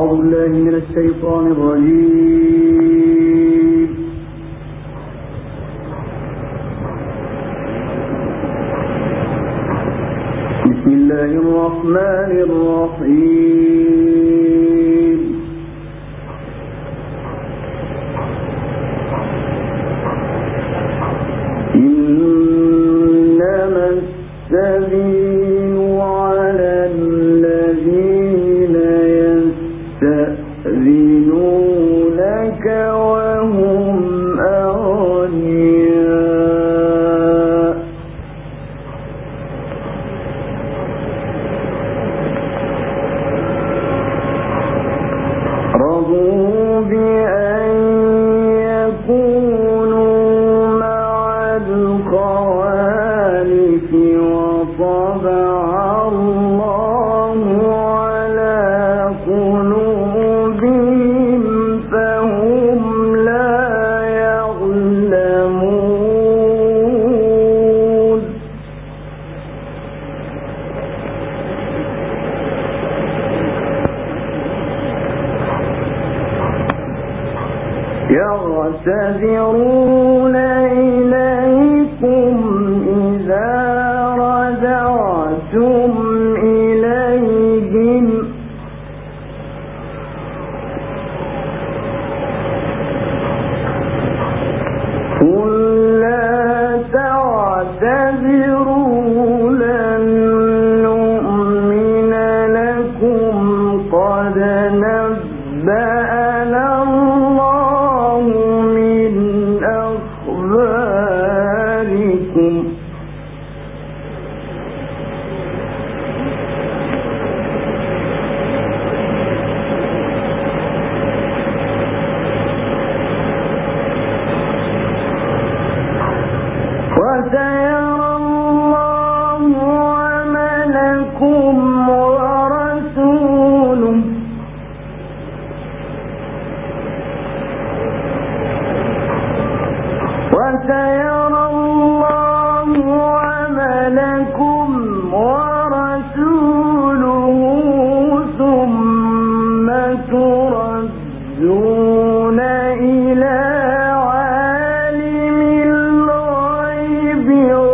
أعوذ بالله من الشيطان الرجيم. بسم الله الرحمن الرحيم. إنما السبيل على الذين يستأذنونك وهم أغنياء رضوا بأن يكونوا مع الخوالف وطبع الله على قلوبهم فهم لا يعلمون. يعتذرون إليكم إذا رجعتم إليهم قل لا تعتذروا لن نؤمن لكم قد نبأنا الله من أخباركم وسيرى الله عملكم ورسوله وسيرى الله عملكم ورسوله ثم تردون إلى عالم الغيب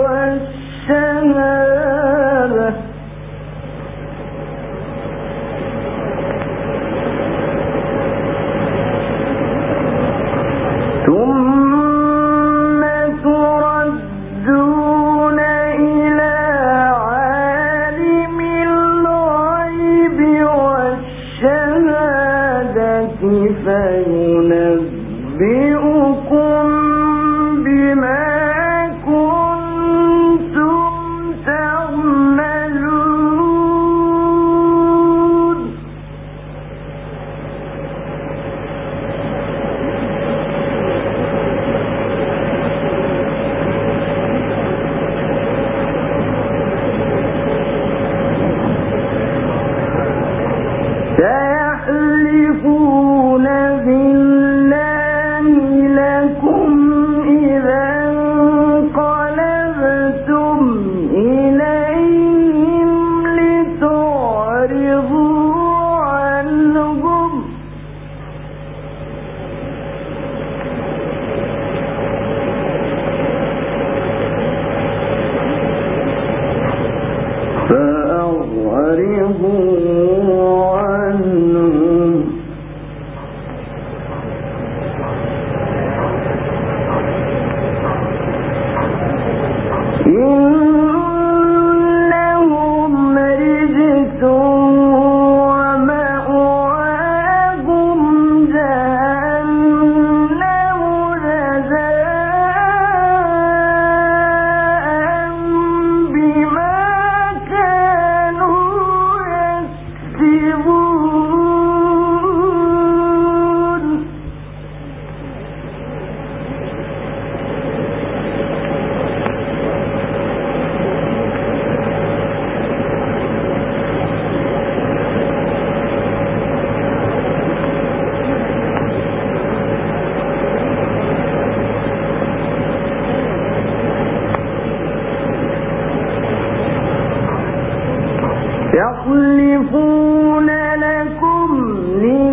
والشهادة ثم تردون إلى عالم الغيب والشهادة فينبئكم بما كنتم تعملون. سيحلفون بالله لكم إذا انقلبتم إليهم لتعرضوا عنهم فأعرضوا عنهم إنهم رجس ومأواهم جهنم جزاء بما كانوا يكسبون. يحلفون لكم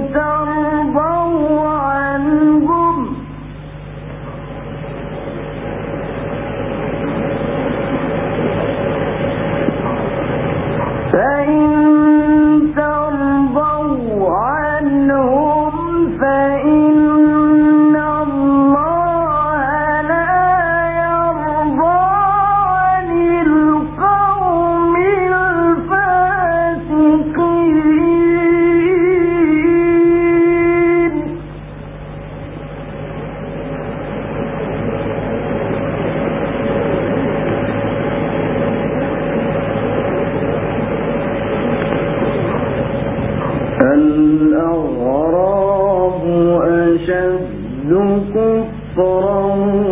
الأغراب أشد كفرا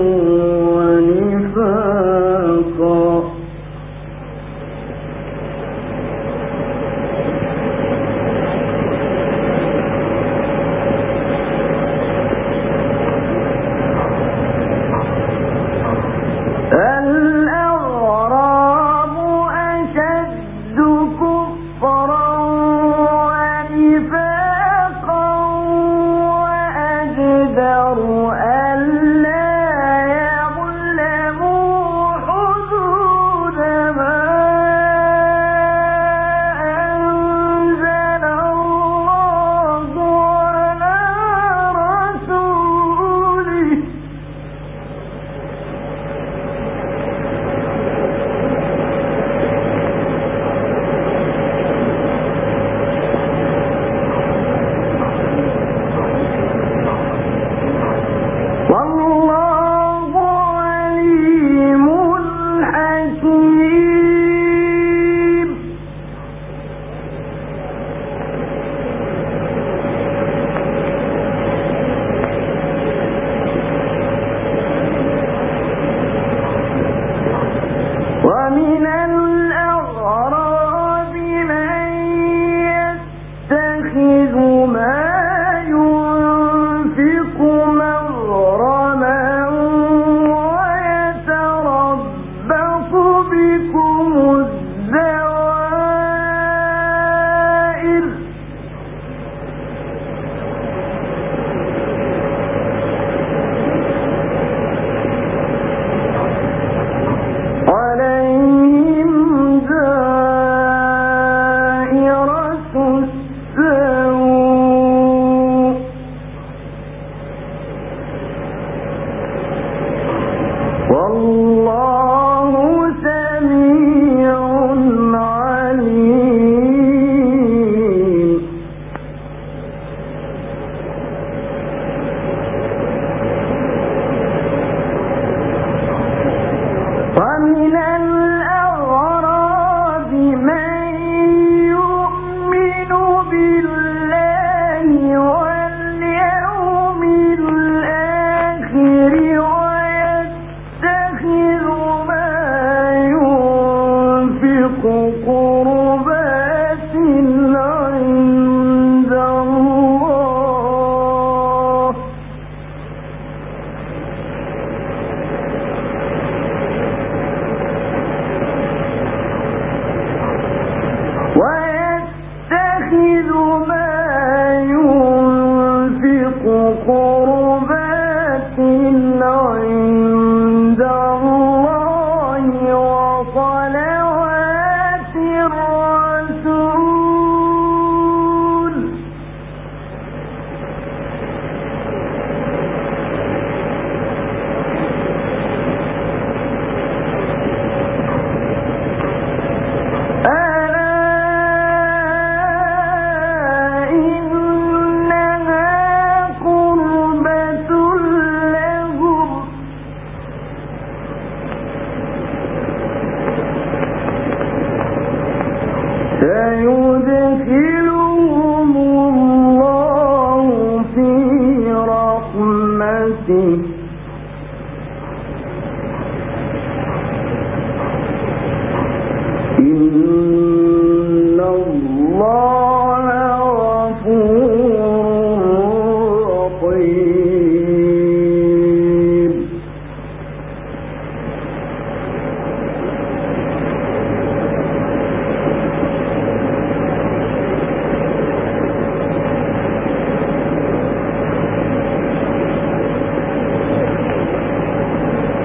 ونفاقا سيدخلهم الله في رحمته إن الله غفور رحيم.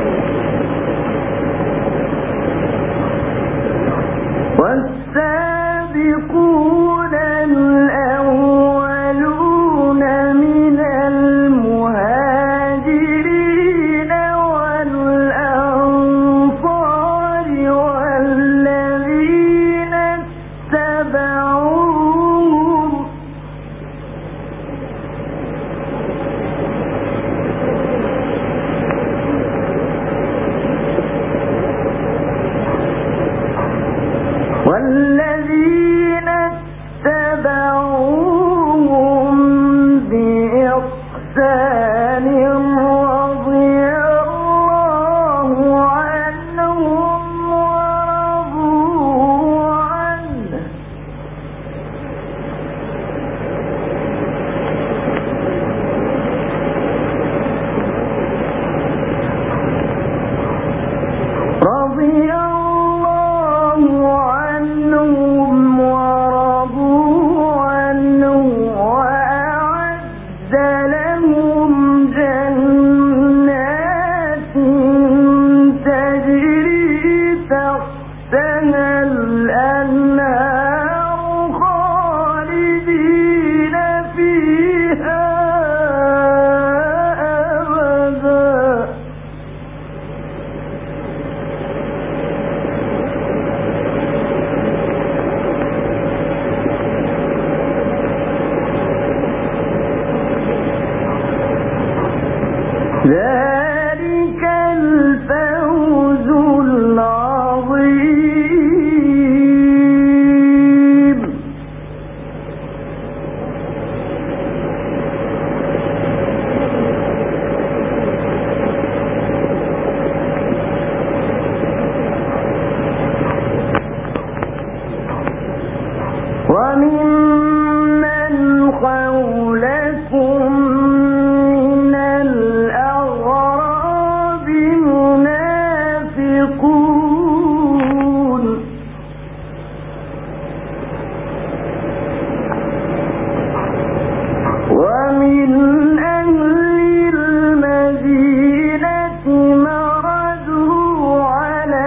والسابقون والذين اتبعوهم بإحسان رضي الله عنهم ورضوا عنه وأعد لهم جنات تجري تحتها الأنهار خالدين فيها أبدا ذلك الفوز العظيم وممن حولكم من الأعراب منافقون ومن أهل المدينة مردوا على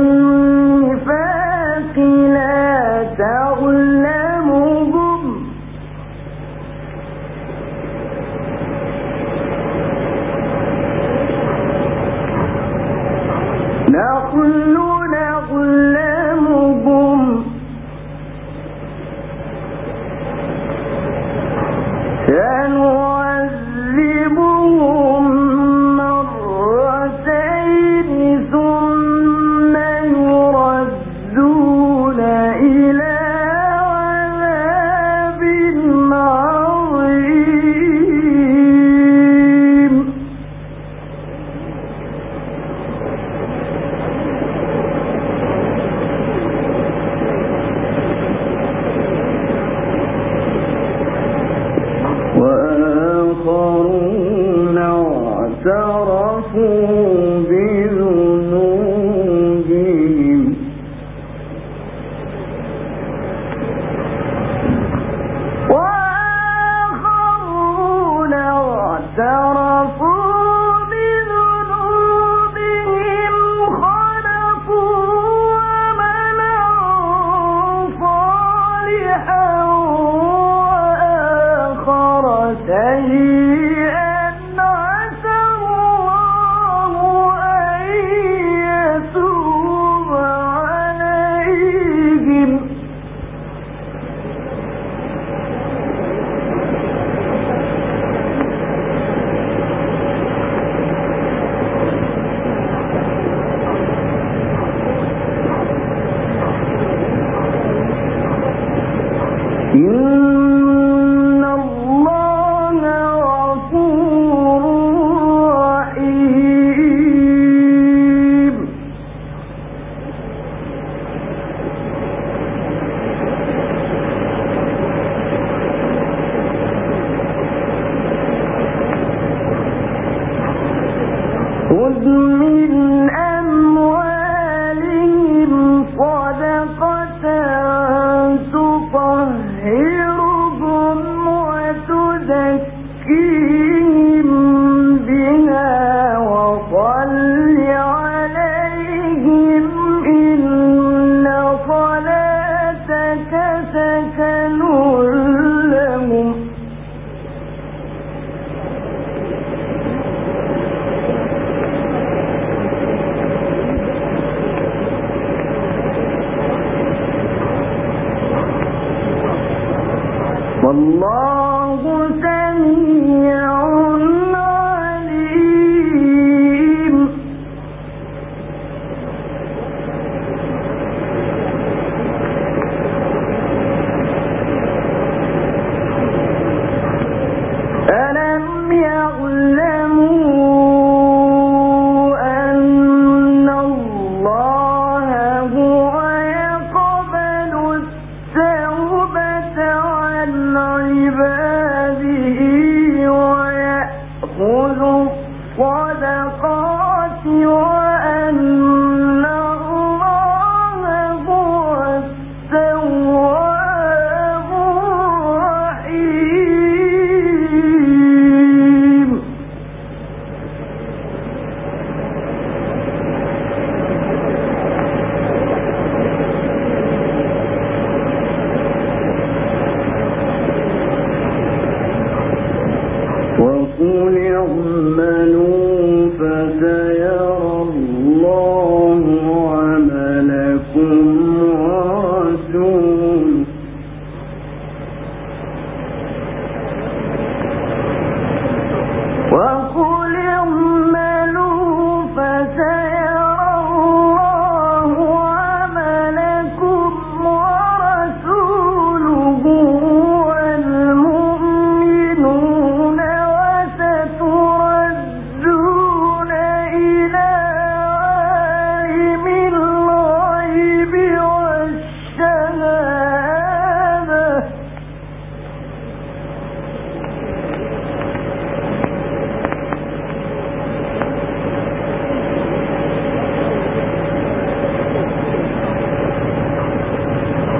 النفاق لا تعلمهم نحن نعلمهم سنعذبهم مرتين ثم يردون إلى عذاب عظيم وآخرون اعترفوا بذنوبهم خلقوا عملا صالحا وآخر سيئا عسى الله أن يتوب عليهم إن الله غفور رحيم خذ من أموالهم صدقة تطهرهم وتزكيهم بها وصل عليهم إن صلاتك سكن لهم والله سميع عليم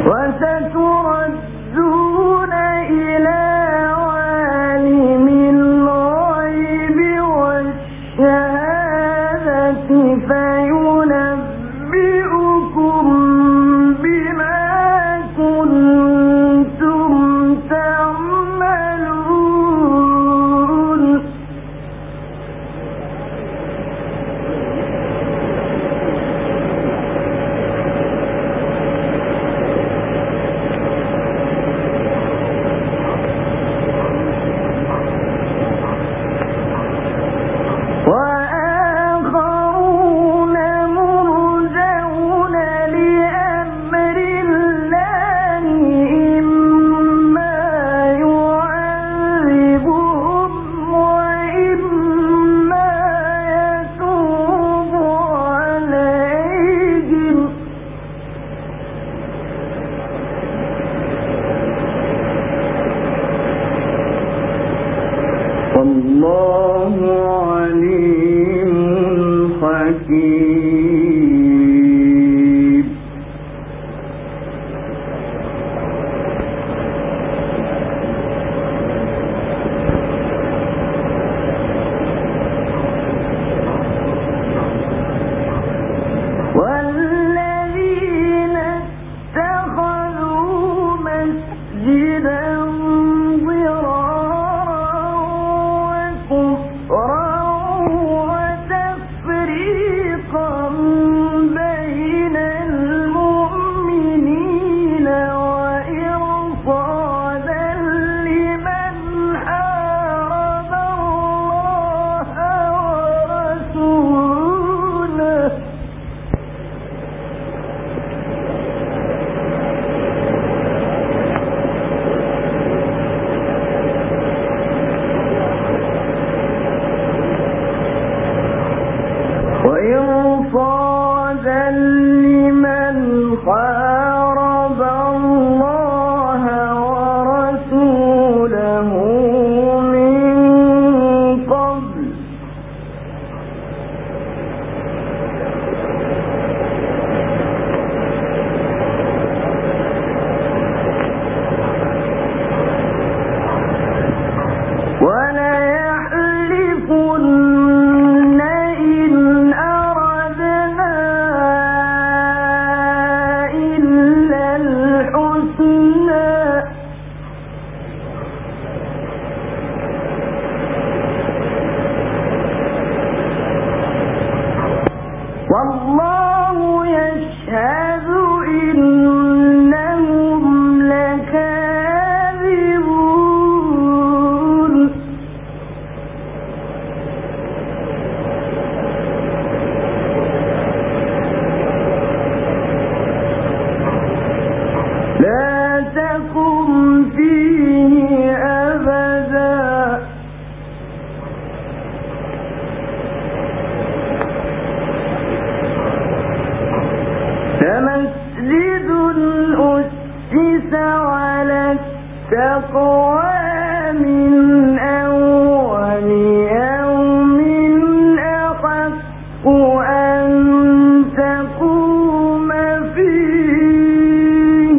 وستردون إلى عالم الغيب والشهادة فينبئكم بما كنتم تعملون وآخرون مرجون لأمر الله إما يعذبهم وإما يتوب عليهم والله عليم حكيم والذين اتخذوا مسجدا ضرارا وكفرا وتفريقا بين المؤمنين وإرصادا لمن حارب الله ورسوله وإرصادا لمن حارب الله ورسوله من قبل وليحلفن إن أردنا إلا الحسنى والله يشهد إنهم لكاذبون لا تقم فيه أبدا لمسجد أسس على التقوى من أول يوم أحق أن تقوم فيه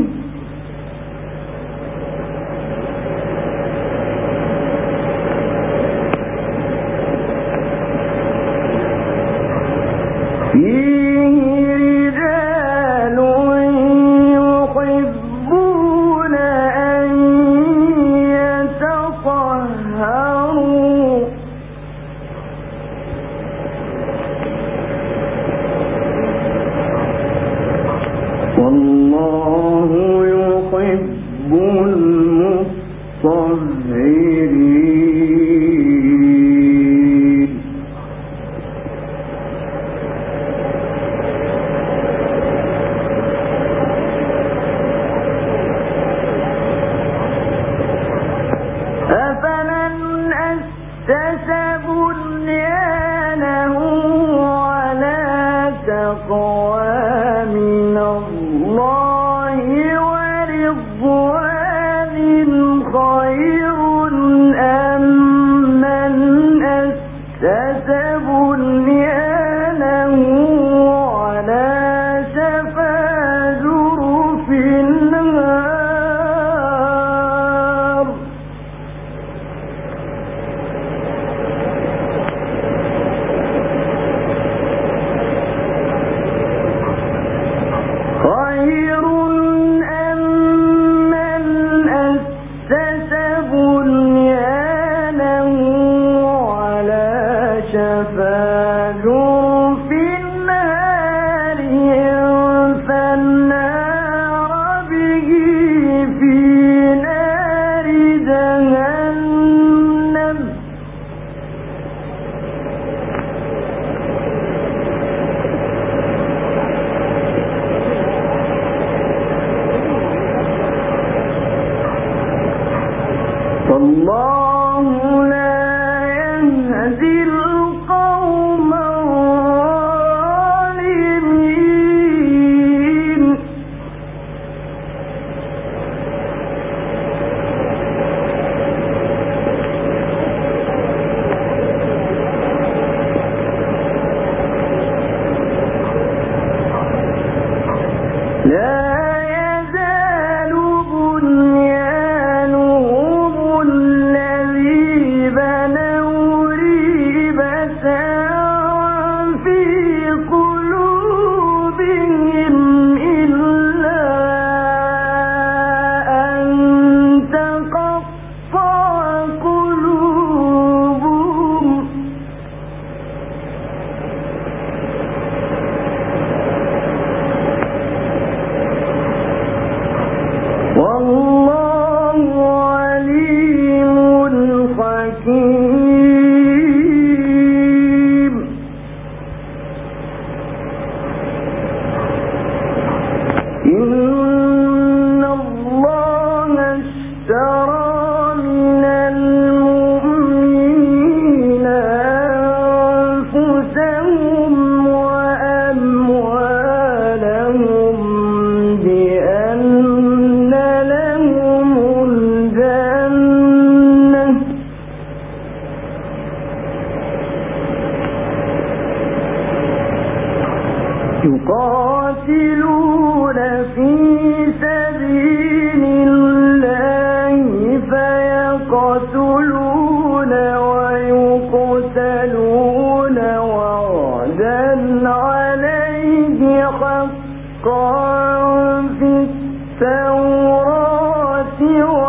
رجال يحبون أن والله لا يهدي القوم الظالمين لا يزال بنيانهم الذي بنوا ريبة في قلوبهم إلا أن تقطع قلوبهم والله عليم حكيم إن الله اشترى من المؤمنين أنفسهم وأموالهم بأن لهم الجنة يقاتلون في سبيل الله فيقتلون ويقتلون وعدا عليه حقا في التوراة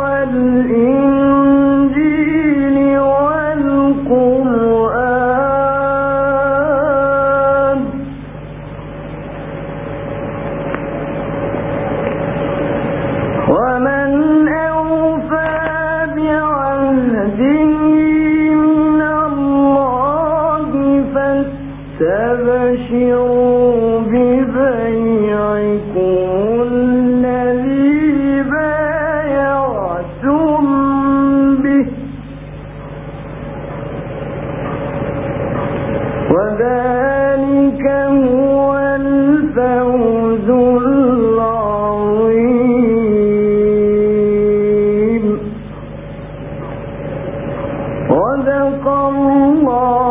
والإنجيل والقرآن ومن أوفى بعهده من الله فاستبشروا ببيعكم الذي بايعتم به وذلك هو الفوز العظيم. صدق الله